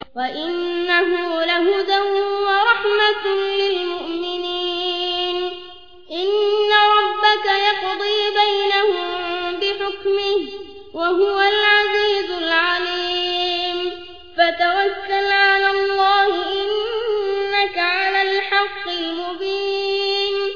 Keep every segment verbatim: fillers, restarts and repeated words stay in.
وإنه لهدى ورحمة للمؤمنين. إن ربك يقضي بينهم بحكمه وهو العزيز العليم. فتوكل على الله إنك على الحق المبين.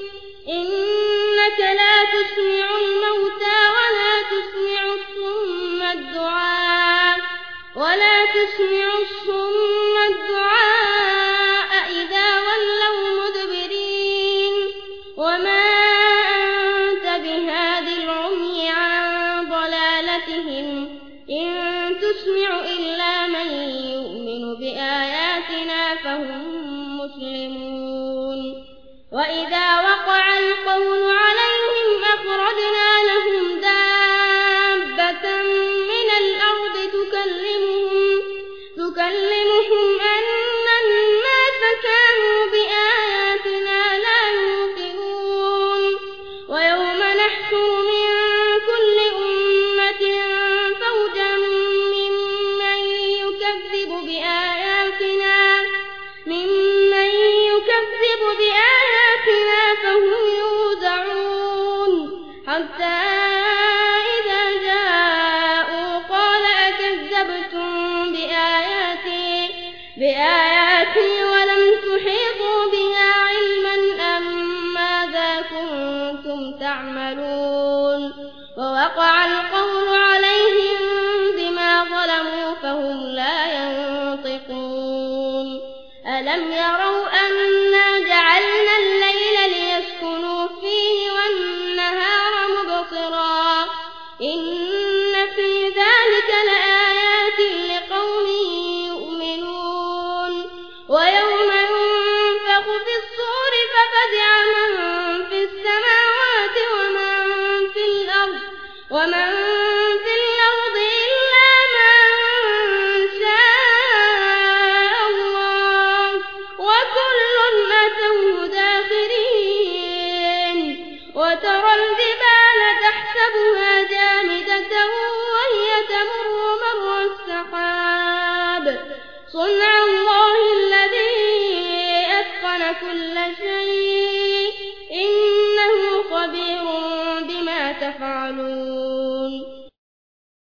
إنك لا تسمع الموتى ولا تسمع الصم الدعاء ولا تسمع الصم الدعاء إذا ولوا مدبرين. وما أنت بهاد العمي عن ضلالتهم إن تسمع إلا من يؤمن بآياتنا فهم مسلمون. وإذا وقع القول عليهم أخرجنا لهم دابة من الأرض تكلمهم, تكلمهم أن الناس كانوا بآياتنا لا يوقنون. ويوم نحشر من كل أمة فوجا ممن يكذب بآياتنا, ممن يكذب بآياتنا فهم يوزعون. حتى إذا جاءوا قال أكذبتم بآياتي, بآياتي ولم تحيطوا بها علما أم ماذا كنتم تعملون. ووقع القول عليهم بما ظلموا فهم لا ينطقون. ألم يروا أنا جعلنا الليل ليسكنوا فيه والنهار مبصرا إن في ذلك لآيات لقوم يؤمنون. ويوم ينفخ في الصور ففزع من في السماوات ومن في الأرض, ومن في الأرض إلا من شاء الله وكل أتوه داخرين. وترى الجبال تحسبها جامدة وهي تمر مر السحاب صنع الله الذي أتقن كل شيء